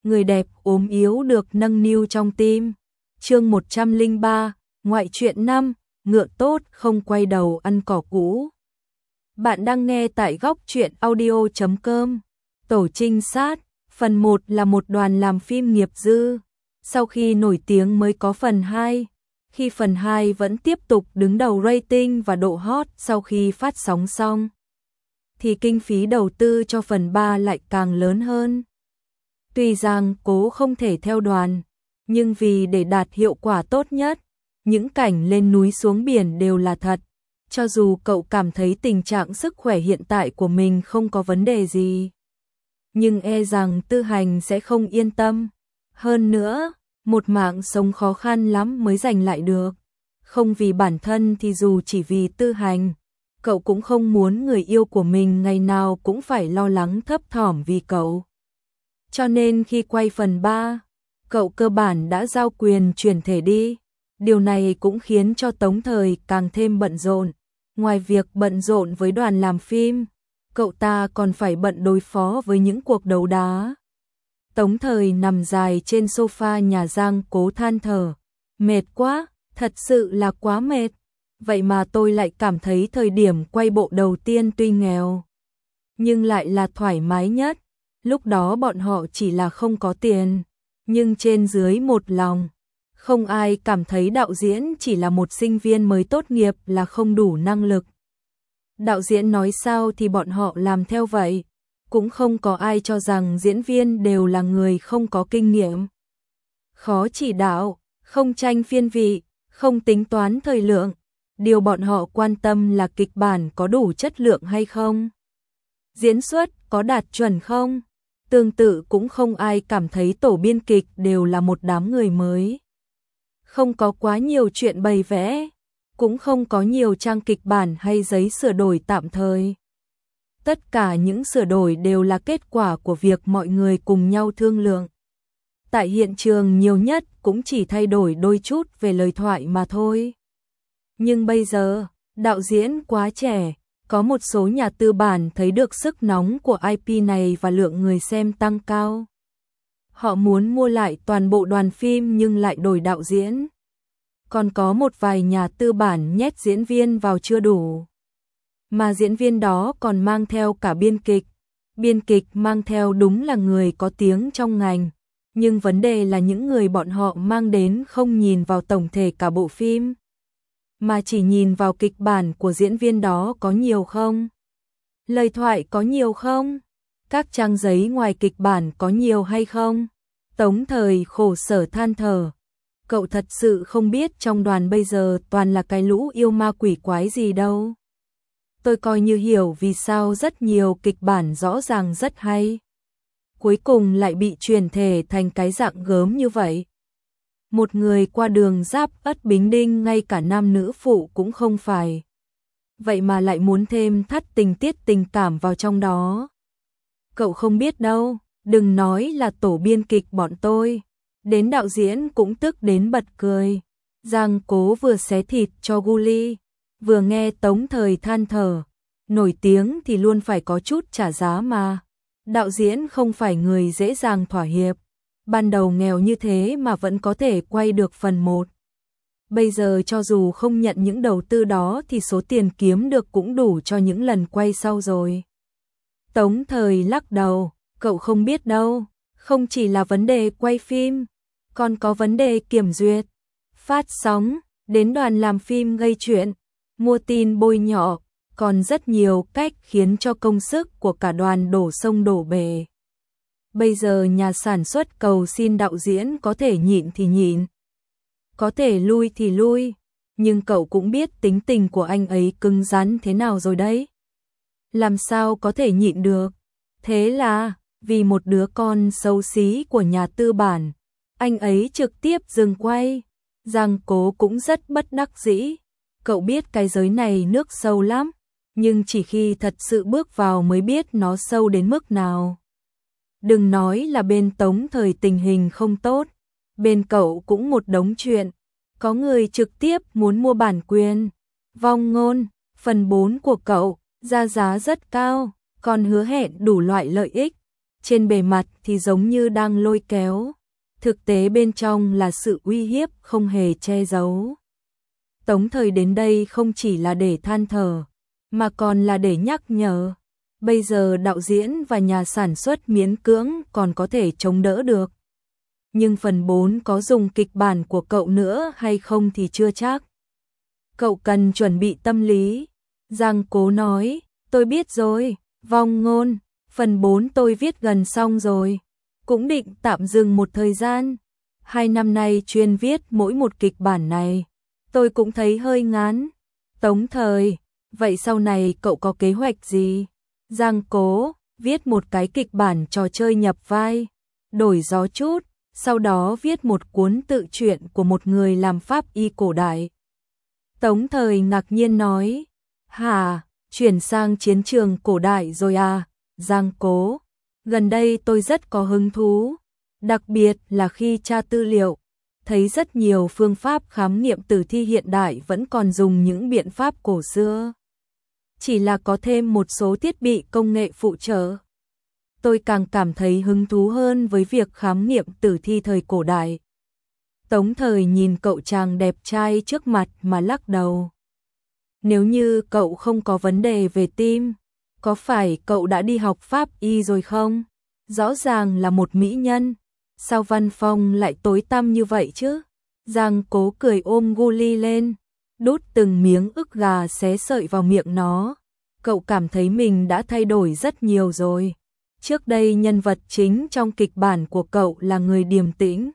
người đẹp ốm yếu được nâng niu trong tim. Chương 103, ngoại truyện 5, ngựa tốt không quay đầu ăn cỏ cũ. Bạn đang nghe tại góc truyện audio.com. Tổ trinh sát, phần 1 là một đoàn làm phim nghiệp dư. Sau khi nổi tiếng mới có phần 2. Khi phần 2 vẫn tiếp tục đứng đầu rating và độ hot sau khi phát sóng xong, thì kinh phí đầu tư cho phần 3 lại càng lớn hơn. Tuy rằng Cố không thể theo đoàn, nhưng vì để đạt hiệu quả tốt nhất, những cảnh lên núi xuống biển đều là thật. Cho dù cậu cảm thấy tình trạng sức khỏe hiện tại của mình không có vấn đề gì, nhưng e rằng Tư Hành sẽ không yên tâm. Hơn nữa, một mạng sống khó khăn lắm mới giành lại được. Không vì bản thân thì dù chỉ vì Tư Hành, cậu cũng không muốn người yêu của mình ngày nào cũng phải lo lắng thấp thỏm vì cậu. Cho nên khi quay phần 3, cậu cơ bản đã giao quyền chuyển thể đi. Điều này cũng khiến cho Tống Thời càng thêm bận rộn. Ngoài việc bận rộn với đoàn làm phim, cậu ta còn phải bận đối phó với những cuộc đấu đá. Tống Thời nằm dài trên sofa nhà Giang Cố than thở. Mệt quá, thật sự là quá mệt. Vậy mà tôi lại cảm thấy thời điểm quay bộ đầu tiên tuy nghèo, nhưng lại là thoải mái nhất. Lúc đó bọn họ chỉ là không có tiền, nhưng trên dưới một lòng. Không ai cảm thấy đạo diễn chỉ là một sinh viên mới tốt nghiệp là không đủ năng lực. Đạo diễn nói sao thì bọn họ làm theo vậy. Cũng không có ai cho rằng diễn viên đều là người không có kinh nghiệm, khó chỉ đạo, không tranh phiên vị, không tính toán thời lượng. Điều bọn họ quan tâm là kịch bản có đủ chất lượng hay không, diễn xuất có đạt chuẩn không. Tương tự cũng không ai cảm thấy tổ biên kịch đều là một đám người mới. Không có quá nhiều chuyện bày vẽ, cũng không có nhiều trang kịch bản hay giấy sửa đổi tạm thời. Tất cả những sửa đổi đều là kết quả của việc mọi người cùng nhau thương lượng. Tại hiện trường nhiều nhất cũng chỉ thay đổi đôi chút về lời thoại mà thôi. Nhưng bây giờ, đạo diễn quá trẻ, có một số nhà tư bản thấy được sức nóng của IP này và lượng người xem tăng cao. Họ muốn mua lại toàn bộ đoàn phim nhưng lại đổi đạo diễn. Còn có một vài nhà tư bản nhét diễn viên vào chưa đủ, mà diễn viên đó còn mang theo cả biên kịch. Biên kịch mang theo đúng là người có tiếng trong ngành, nhưng vấn đề là những người bọn họ mang đến không nhìn vào tổng thể cả bộ phim, mà chỉ nhìn vào kịch bản của diễn viên đó có nhiều không, lời thoại có nhiều không, các trang giấy ngoài kịch bản có nhiều hay không. Tống Thời khổ sở than thở. Cậu thật sự không biết trong đoàn bây giờ toàn là cái lũ yêu ma quỷ quái gì đâu. Tôi coi như hiểu vì sao rất nhiều kịch bản rõ ràng rất hay, cuối cùng lại bị chuyển thể thành cái dạng gớm như vậy. Một người qua đường giáp Ất Bính Đinh ngay cả nam nữ phụ cũng không phải, vậy mà lại muốn thêm thắt tình tiết tình cảm vào trong đó. Cậu không biết đâu, đừng nói là tổ biên kịch bọn tôi, đến đạo diễn cũng tức đến bật cười. Giang Cố vừa xé thịt cho Guli, vừa nghe Tống Thời than thở. Nổi tiếng thì luôn phải có chút trả giá mà. Đạo diễn không phải người dễ dàng thỏa hiệp. Ban đầu nghèo như thế mà vẫn có thể quay được phần 1. Bây giờ cho dù không nhận những đầu tư đó thì số tiền kiếm được cũng đủ cho những lần quay sau rồi. Tống Thời lắc đầu, cậu không biết đâu, không chỉ là vấn đề quay phim, còn có vấn đề kiểm duyệt, phát sóng, đến đoàn làm phim gây chuyện, mua tin bôi nhọ, còn rất nhiều cách khiến cho công sức của cả đoàn đổ sông đổ bể. Bây giờ nhà sản xuất cầu xin đạo diễn có thể nhịn thì nhịn, có thể lui thì lui, nhưng cậu cũng biết tính tình của anh ấy cứng rắn thế nào rồi đấy. Làm sao có thể nhịn được? Thế là, vì một đứa con xấu xí của nhà tư bản, anh ấy trực tiếp dừng quay. Giang Cố cũng rất bất đắc dĩ. Cậu biết cái giới này nước sâu lắm, nhưng chỉ khi thật sự bước vào mới biết nó sâu đến mức nào. Đừng nói là bên Tống Thời tình hình không tốt, bên cậu cũng một đống chuyện. Có người trực tiếp muốn mua bản quyền. Vong ngôn, phần 4 của cậu, ra giá rất cao, còn hứa hẹn đủ loại lợi ích. trên bề mặt thì giống như đang lôi kéo, thực tế bên trong là sự uy hiếp không hề che giấu. Tống Thời đến đây không chỉ là để than thở, mà còn là để nhắc nhở. Bây giờ đạo diễn và nhà sản xuất miễn cưỡng còn có thể chống đỡ được. Nhưng phần 4 có dùng kịch bản của cậu nữa hay không thì chưa chắc. Cậu cần chuẩn bị tâm lý. Giang Cố nói, tôi biết rồi, Vong Ngôn, phần 4 tôi viết gần xong rồi. Cũng định tạm dừng một thời gian. 2 năm nay chuyên viết mỗi một kịch bản này. Tôi cũng thấy hơi ngán. Tống Thời, vậy sau này cậu có kế hoạch gì? Giang Cố, viết một cái kịch bản trò chơi nhập vai, đổi gió chút, sau đó viết một cuốn tự truyện của một người làm pháp y cổ đại. Tống Thời ngạc nhiên nói, hả, chuyển sang chiến trường cổ đại rồi à? Giang Cố, gần đây tôi rất có hứng thú, đặc biệt là khi tra tư liệu, thấy rất nhiều phương pháp khám nghiệm tử thi hiện đại vẫn còn dùng những biện pháp cổ xưa. Chỉ là có thêm một số thiết bị công nghệ phụ trợ. Tôi càng cảm thấy hứng thú hơn với việc khám nghiệm tử thi thời cổ đại. Tống Thời nhìn cậu chàng đẹp trai trước mặt mà lắc đầu. Nếu như cậu không có vấn đề về tim, có phải cậu đã đi học pháp y rồi không? Rõ ràng là một mỹ nhân, sao văn phong lại tối tăm như vậy chứ? Giang Cố cười ôm Guli lên, đút từng miếng ức gà xé sợi vào miệng nó. Cậu cảm thấy mình đã thay đổi rất nhiều rồi. Trước đây nhân vật chính trong kịch bản của cậu là người điềm tĩnh,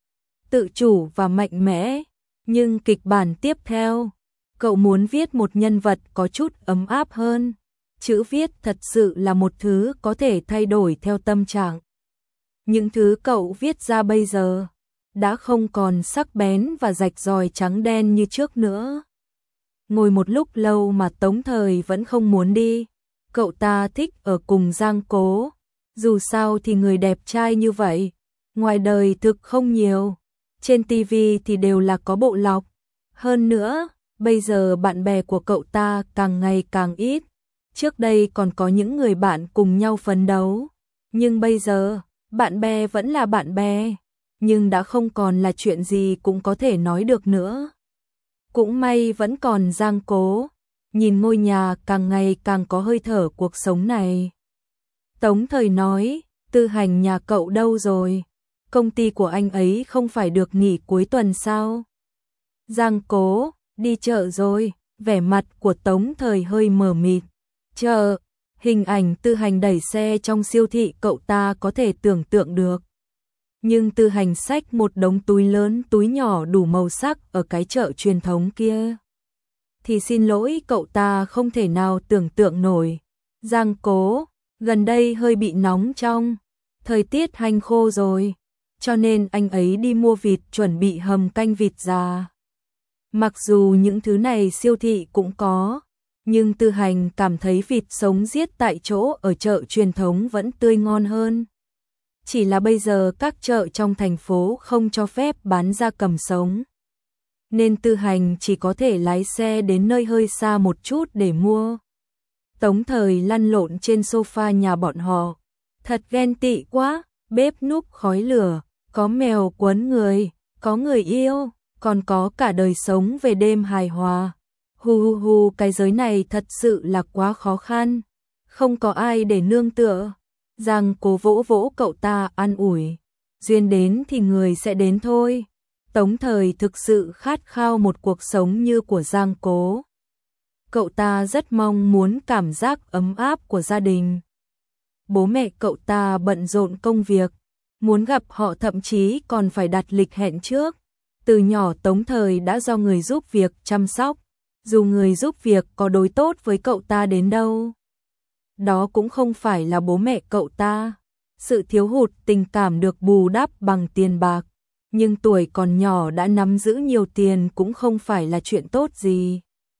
tự chủ và mạnh mẽ, nhưng kịch bản tiếp theo, cậu muốn viết một nhân vật có chút ấm áp hơn. Chữ viết thật sự là một thứ có thể thay đổi theo tâm trạng. Những thứ cậu viết ra bây giờ đã không còn sắc bén và rạch ròi trắng đen như trước nữa. Ngồi một lúc lâu mà Tống Thời vẫn không muốn đi. Cậu ta thích ở cùng Giang Cố. Dù sao thì người đẹp trai như vậy, ngoài đời thực không nhiều. Trên TV thì đều là có bộ lọc. Hơn nữa, bây giờ bạn bè của cậu ta càng ngày càng ít. Trước đây còn có những người bạn cùng nhau phấn đấu. Nhưng bây giờ, bạn bè vẫn là bạn bè. Nhưng đã không còn là chuyện gì cũng có thể nói được nữa. Cũng may vẫn còn Giang Cố. Nhìn ngôi nhà càng ngày càng có hơi thở cuộc sống này. Tống Thời nói, Tư Hành nhà cậu đâu rồi? Công ty của anh ấy không phải được nghỉ cuối tuần sao? Giang Cố, đi chợ rồi. Vẻ mặt của Tống Thời hơi mờ mịt. Chợ, hình ảnh Tư Hành đẩy xe trong siêu thị cậu ta có thể tưởng tượng được. Nhưng Tư Hành xách một đống túi lớn túi nhỏ đủ màu sắc ở cái chợ truyền thống kia. Thì xin lỗi cậu ta không thể nào tưởng tượng nổi. Giang Cố, gần đây hơi bị nóng trong, thời tiết hanh khô rồi, cho nên anh ấy đi mua vịt chuẩn bị hầm canh vịt già. Mặc dù những thứ này siêu thị cũng có, nhưng Tư Hành cảm thấy vịt sống giết tại chỗ ở chợ truyền thống vẫn tươi ngon hơn. Chỉ là bây giờ các chợ trong thành phố không cho phép bán gia cầm sống, nên Tư Hành chỉ có thể lái xe đến nơi hơi xa một chút để mua. Tống Thời lăn lộn trên sofa nhà bọn họ. Thật ghen tị quá, bếp núc khói lửa, có mèo quấn người, có người yêu, còn có cả đời sống về đêm hài hòa. Hu, cái giới này thật sự là quá khó khăn, không có ai để nương tựa. Giang Cố vỗ vỗ cậu ta an ủi, duyên đến thì người sẽ đến thôi. Tống Thời thực sự khát khao một cuộc sống như của Giang Cố. Cậu ta rất mong muốn cảm giác ấm áp của gia đình. Bố mẹ cậu ta bận rộn công việc, muốn gặp họ thậm chí còn phải đặt lịch hẹn trước. Từ nhỏ Tống Thời đã do người giúp việc chăm sóc, dù người giúp việc có đối tốt với cậu ta đến đâu. Đó cũng không phải là bố mẹ cậu ta. Sự thiếu hụt tình cảm được bù đắp bằng tiền bạc, nhưng tuổi còn nhỏ đã nắm giữ nhiều tiền cũng không phải là chuyện tốt gì.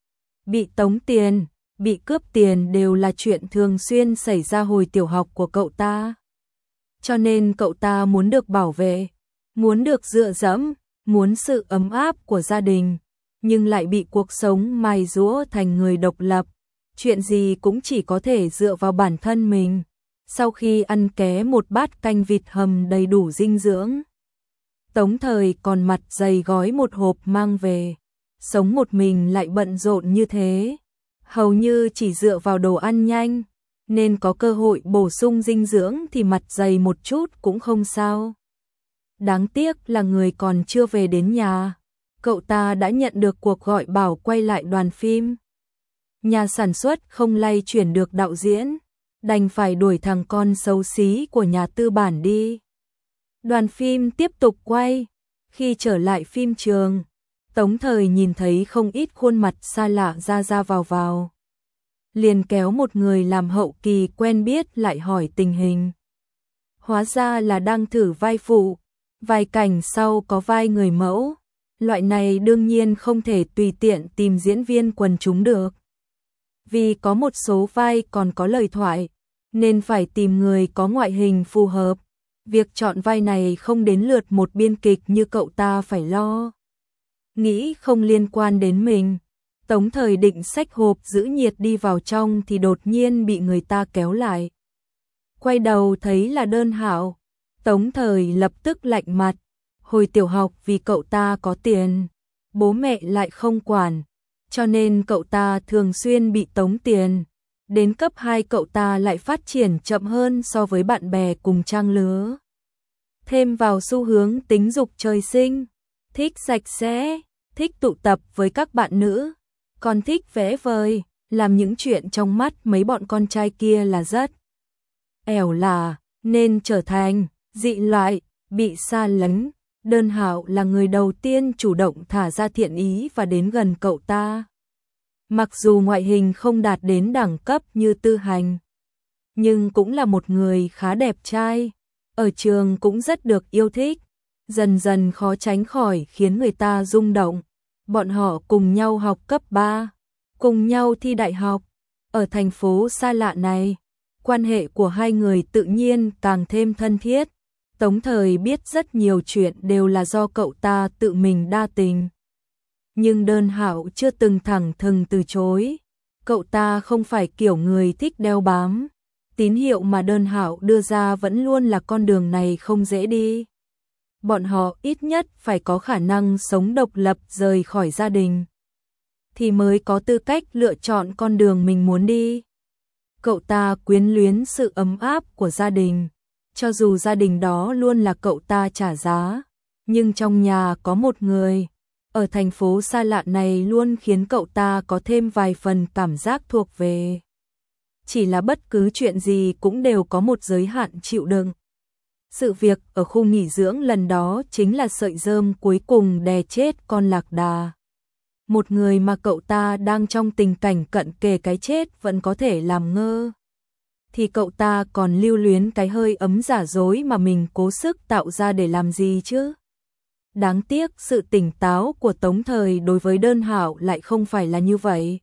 Bị tống tiền, bị cướp tiền đều là chuyện thường xuyên xảy ra hồi tiểu học của cậu ta. Cho nên cậu ta muốn được bảo vệ, muốn được dựa dẫm, muốn sự ấm áp của gia đình, nhưng lại bị cuộc sống mài giũa thành người độc lập. Chuyện gì cũng chỉ có thể dựa vào bản thân mình. Sau khi ăn ké một bát canh vịt hầm đầy đủ dinh dưỡng, Tống Thời còn mặt dày gói một hộp mang về. Sống một mình lại bận rộn như thế, hầu như chỉ dựa vào đồ ăn nhanh, nên có cơ hội bổ sung dinh dưỡng thì mặt dày một chút cũng không sao. Đáng tiếc là người còn chưa về đến nhà, cậu ta đã nhận được cuộc gọi bảo quay lại đoàn phim. Nhà sản xuất không lay chuyển được đạo diễn, đành phải đuổi thằng con xấu xí của nhà tư bản đi. Đoàn phim tiếp tục quay. Khi trở lại phim trường, Tống Thời nhìn thấy không ít khuôn mặt xa lạ ra ra vào. Liền kéo một người làm hậu kỳ quen biết lại hỏi tình hình. Hóa ra là đang thử vai phụ, vài cảnh sau có vai người mẫu. Loại này đương nhiên không thể tùy tiện tìm diễn viên quần chúng được. Vì có một số vai còn có lời thoại, nên phải tìm người có ngoại hình phù hợp. Việc chọn vai này không đến lượt một biên kịch như cậu ta phải lo. Nghĩ không liên quan đến mình, Tống Thời định xách hộp giữ nhiệt đi vào trong thì đột nhiên bị người ta kéo lại. Quay đầu thấy là Đơn Hạo, Tống Thời lập tức lạnh mặt. Hồi tiểu học vì cậu ta có tiền, bố mẹ lại không quản, cho nên cậu ta thường xuyên bị tống tiền. Đến cấp 2 cậu ta lại phát triển chậm hơn so với bạn bè cùng trang lứa. Thêm vào xu hướng tính dục trời sinh, thích sạch sẽ, thích tụ tập với các bạn nữ, còn thích vẽ vời, làm những chuyện trong mắt mấy bọn con trai kia là rất ẻo lả, nên trở thành dị loại, bị xa lánh. Đơn Hạo là người đầu tiên chủ động thả ra thiện ý và đến gần cậu ta. Mặc dù ngoại hình không đạt đến đẳng cấp như Tư Hành, nhưng cũng là một người khá đẹp trai, ở trường cũng rất được yêu thích, dần dần khó tránh khỏi khiến người ta rung động. Bọn họ cùng nhau học cấp 3, cùng nhau thi đại học, ở thành phố xa lạ này, quan hệ của hai người tự nhiên càng thêm thân thiết. Tống Thời biết rất nhiều chuyện đều là do cậu ta tự mình đa tình. Nhưng Đơn Hạo chưa từng thẳng thừng từ chối. Cậu ta không phải kiểu người thích đeo bám. Tín hiệu mà Đơn Hạo đưa ra vẫn luôn là con đường này không dễ đi. Bọn họ ít nhất phải có khả năng sống độc lập rời khỏi gia đình, thì mới có tư cách lựa chọn con đường mình muốn đi. Cậu ta quyến luyến sự ấm áp của gia đình. Cho dù gia đình đó luôn là cậu ta trả giá, nhưng trong nhà có một người, ở thành phố xa lạ này luôn khiến cậu ta có thêm vài phần cảm giác thuộc về. Chỉ là bất cứ chuyện gì cũng đều có một giới hạn chịu đựng. Sự việc ở khu nghỉ dưỡng lần đó chính là sợi rơm cuối cùng đè chết con Lạc Đà. Một người mà cậu ta đang trong tình cảnh cận kề cái chết vẫn có thể làm ngơ, thì cậu ta còn lưu luyến cái hơi ấm giả dối mà mình cố sức tạo ra để làm gì chứ? Đáng tiếc sự tỉnh táo của Tống Thời đối với Đơn Hạo lại không phải là như vậy.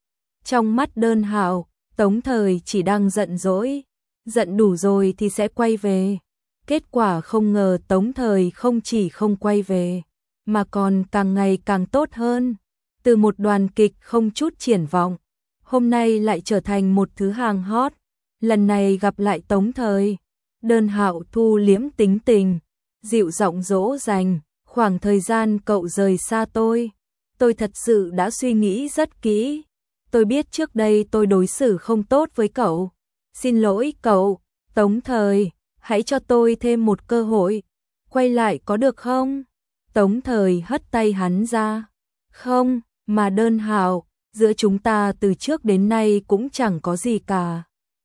Trong mắt Đơn Hạo, Tống Thời chỉ đang giận dỗi, giận đủ rồi thì sẽ quay về. Kết quả không ngờ Tống Thời không chỉ không quay về, mà còn càng ngày càng tốt hơn. Từ một đoàn kịch không chút triển vọng, hôm nay lại trở thành một thứ hàng hot. Lần này gặp lại Tống Thời, Đơn Hạo thu liễm tính tình, dịu giọng dỗ dành. Khoảng thời gian cậu rời xa tôi thật sự đã suy nghĩ rất kỹ. Tôi biết trước đây tôi đối xử không tốt với cậu. Xin lỗi cậu, Tống Thời, hãy cho tôi thêm một cơ hội. Quay lại có được không? Tống Thời hất tay hắn ra. Không, mà Đơn Hạo, giữa chúng ta từ trước đến nay cũng chẳng có gì cả.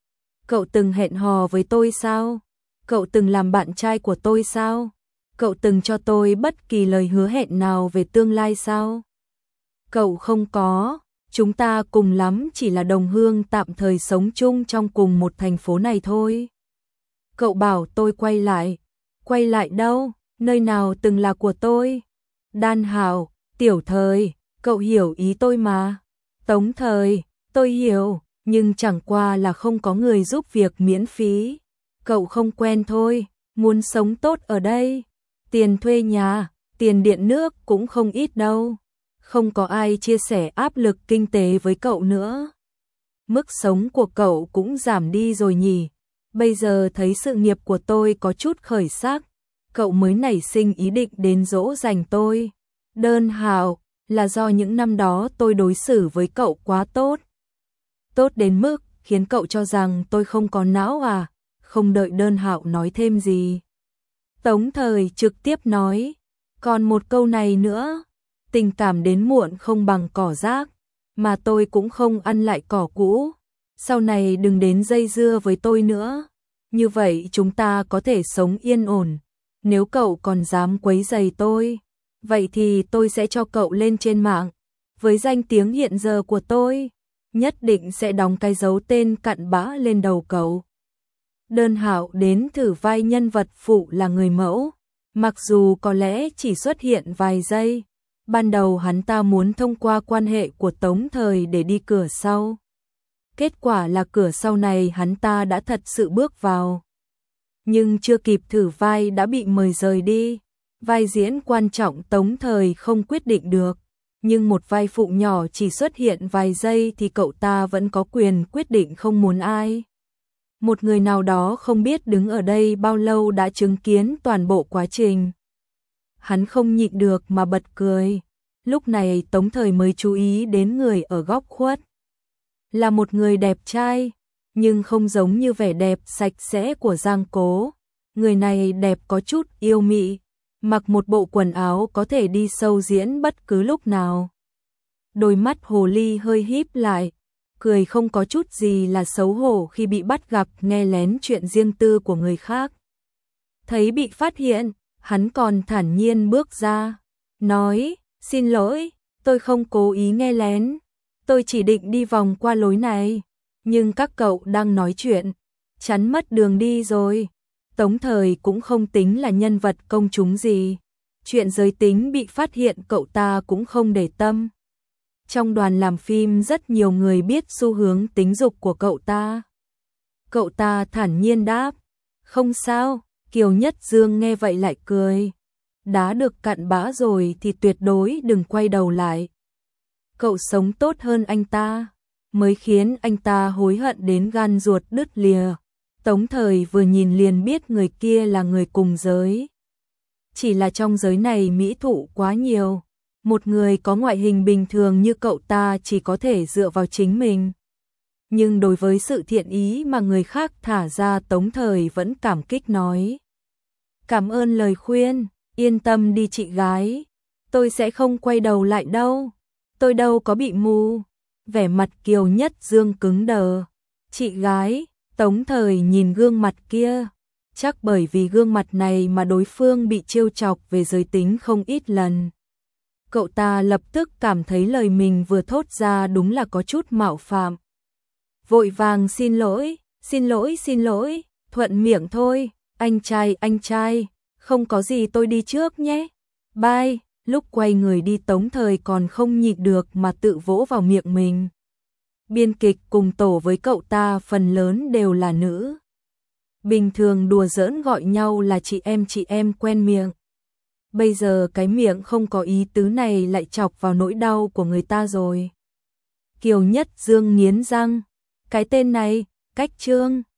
Cậu từng hẹn hò với tôi sao? Cậu từng làm bạn trai của tôi sao? Cậu từng cho tôi bất kỳ lời hứa hẹn nào về tương lai sao? Cậu không có, chúng ta cùng lắm chỉ là đồng hương tạm thời sống chung trong cùng một thành phố này thôi. Cậu bảo tôi quay lại đâu, nơi nào từng là của tôi? Đan Hạo, Tiểu Thời, cậu hiểu ý tôi mà. Tống Thời, tôi hiểu, nhưng chẳng qua là không có người giúp việc miễn phí. Cậu không quen thôi, muốn sống tốt ở đây. Tiền thuê nhà, tiền điện nước cũng không ít đâu. Không có ai chia sẻ áp lực kinh tế với cậu nữa. Mức sống của cậu cũng giảm đi rồi nhỉ. Bây giờ thấy sự nghiệp của tôi có chút khởi sắc, cậu mới nảy sinh ý định đến dỗ dành tôi. Đơn Hạo, là do những năm đó tôi đối xử với cậu quá tốt. Tốt đến mức khiến cậu cho rằng tôi không có não à? Không đợi Đơn Hạo nói thêm gì, Tống Thời trực tiếp nói, còn một câu này nữa, tình cảm đến muộn không bằng cỏ rác, mà tôi cũng không ăn lại cỏ cũ. Sau này đừng đến dây dưa với tôi nữa, như vậy chúng ta có thể sống yên ổn. Nếu cậu còn dám quấy rầy tôi, vậy thì tôi sẽ cho cậu lên trên mạng. Với danh tiếng hiện giờ của tôi, nhất định sẽ đóng cái dấu tên cặn bã lên đầu cậu. Đơn Hạo đến thử vai nhân vật phụ là người mẫu, mặc dù có lẽ chỉ xuất hiện vài giây. Ban đầu hắn ta muốn thông qua quan hệ của Tống Thời để đi cửa sau. Kết quả là cửa sau này hắn ta đã thật sự bước vào. Nhưng chưa kịp thử vai đã bị mời rời đi. Vai diễn quan trọng Tống Thời không quyết định được, nhưng một vai phụ nhỏ chỉ xuất hiện vài giây thì cậu ta vẫn có quyền quyết định không muốn ai. Một người nào đó không biết đứng ở đây bao lâu đã chứng kiến toàn bộ quá trình. Hắn không nhịn được mà bật cười. Lúc này Tống Thời mới chú ý đến người ở góc khuất. Là một người đẹp trai, nhưng không giống như vẻ đẹp sạch sẽ của Giang Cố. Người này đẹp có chút yêu mị, mặc một bộ quần áo có thể đi sâu diễn bất cứ lúc nào. Đôi mắt hồ ly hơi híp lại, cười không có chút gì là xấu hổ khi bị bắt gặp nghe lén chuyện riêng tư của người khác. Thấy bị phát hiện, hắn còn thản nhiên bước ra, nói, xin lỗi, tôi không cố ý nghe lén, tôi chỉ định đi vòng qua lối này, nhưng các cậu đang nói chuyện, chắn mất đường đi rồi. Tống Thời cũng không tính là nhân vật công chúng gì, chuyện giới tính bị phát hiện cậu ta cũng không để tâm. Trong đoàn làm phim rất nhiều người biết xu hướng tính dục của cậu ta. Cậu ta thản nhiên đáp, không sao. Kiều Nhất Dương nghe vậy lại cười, đã được cặn bã rồi thì tuyệt đối đừng quay đầu lại. Cậu sống tốt hơn anh ta, mới khiến anh ta hối hận đến gan ruột đứt lìa. Tống Thời vừa nhìn liền biết người kia là người cùng giới. Chỉ là trong giới này mỹ thụ quá nhiều, một người có ngoại hình bình thường như cậu ta chỉ có thể dựa vào chính mình. Nhưng đối với sự thiện ý mà người khác thả ra, Tống Thời vẫn cảm kích nói, cảm ơn lời khuyên, yên tâm đi chị gái, tôi sẽ không quay đầu lại đâu, tôi đâu có bị mù. Vẻ mặt Kiều Nhất Dương cứng đờ. Chị gái, Tống Thời nhìn gương mặt kia, chắc bởi vì gương mặt này mà đối phương bị trêu chọc về giới tính không ít lần. Cậu ta lập tức cảm thấy lời mình vừa thốt ra đúng là có chút mạo phạm. Vội vàng xin lỗi, xin lỗi, thuận miệng thôi, anh trai, không có gì tôi đi trước nhé. Bye. Lúc quay người đi Tống Thời còn không nhịn được mà tự vỗ vào miệng mình. Biên kịch cùng tổ với cậu ta phần lớn đều là nữ. Bình thường đùa giỡn gọi nhau là chị em quen miệng. Bây giờ cái miệng không có ý tứ này lại chọc vào nỗi đau của người ta rồi. Kiều Nhất Dương nghiến răng, cái tên này, cách trương.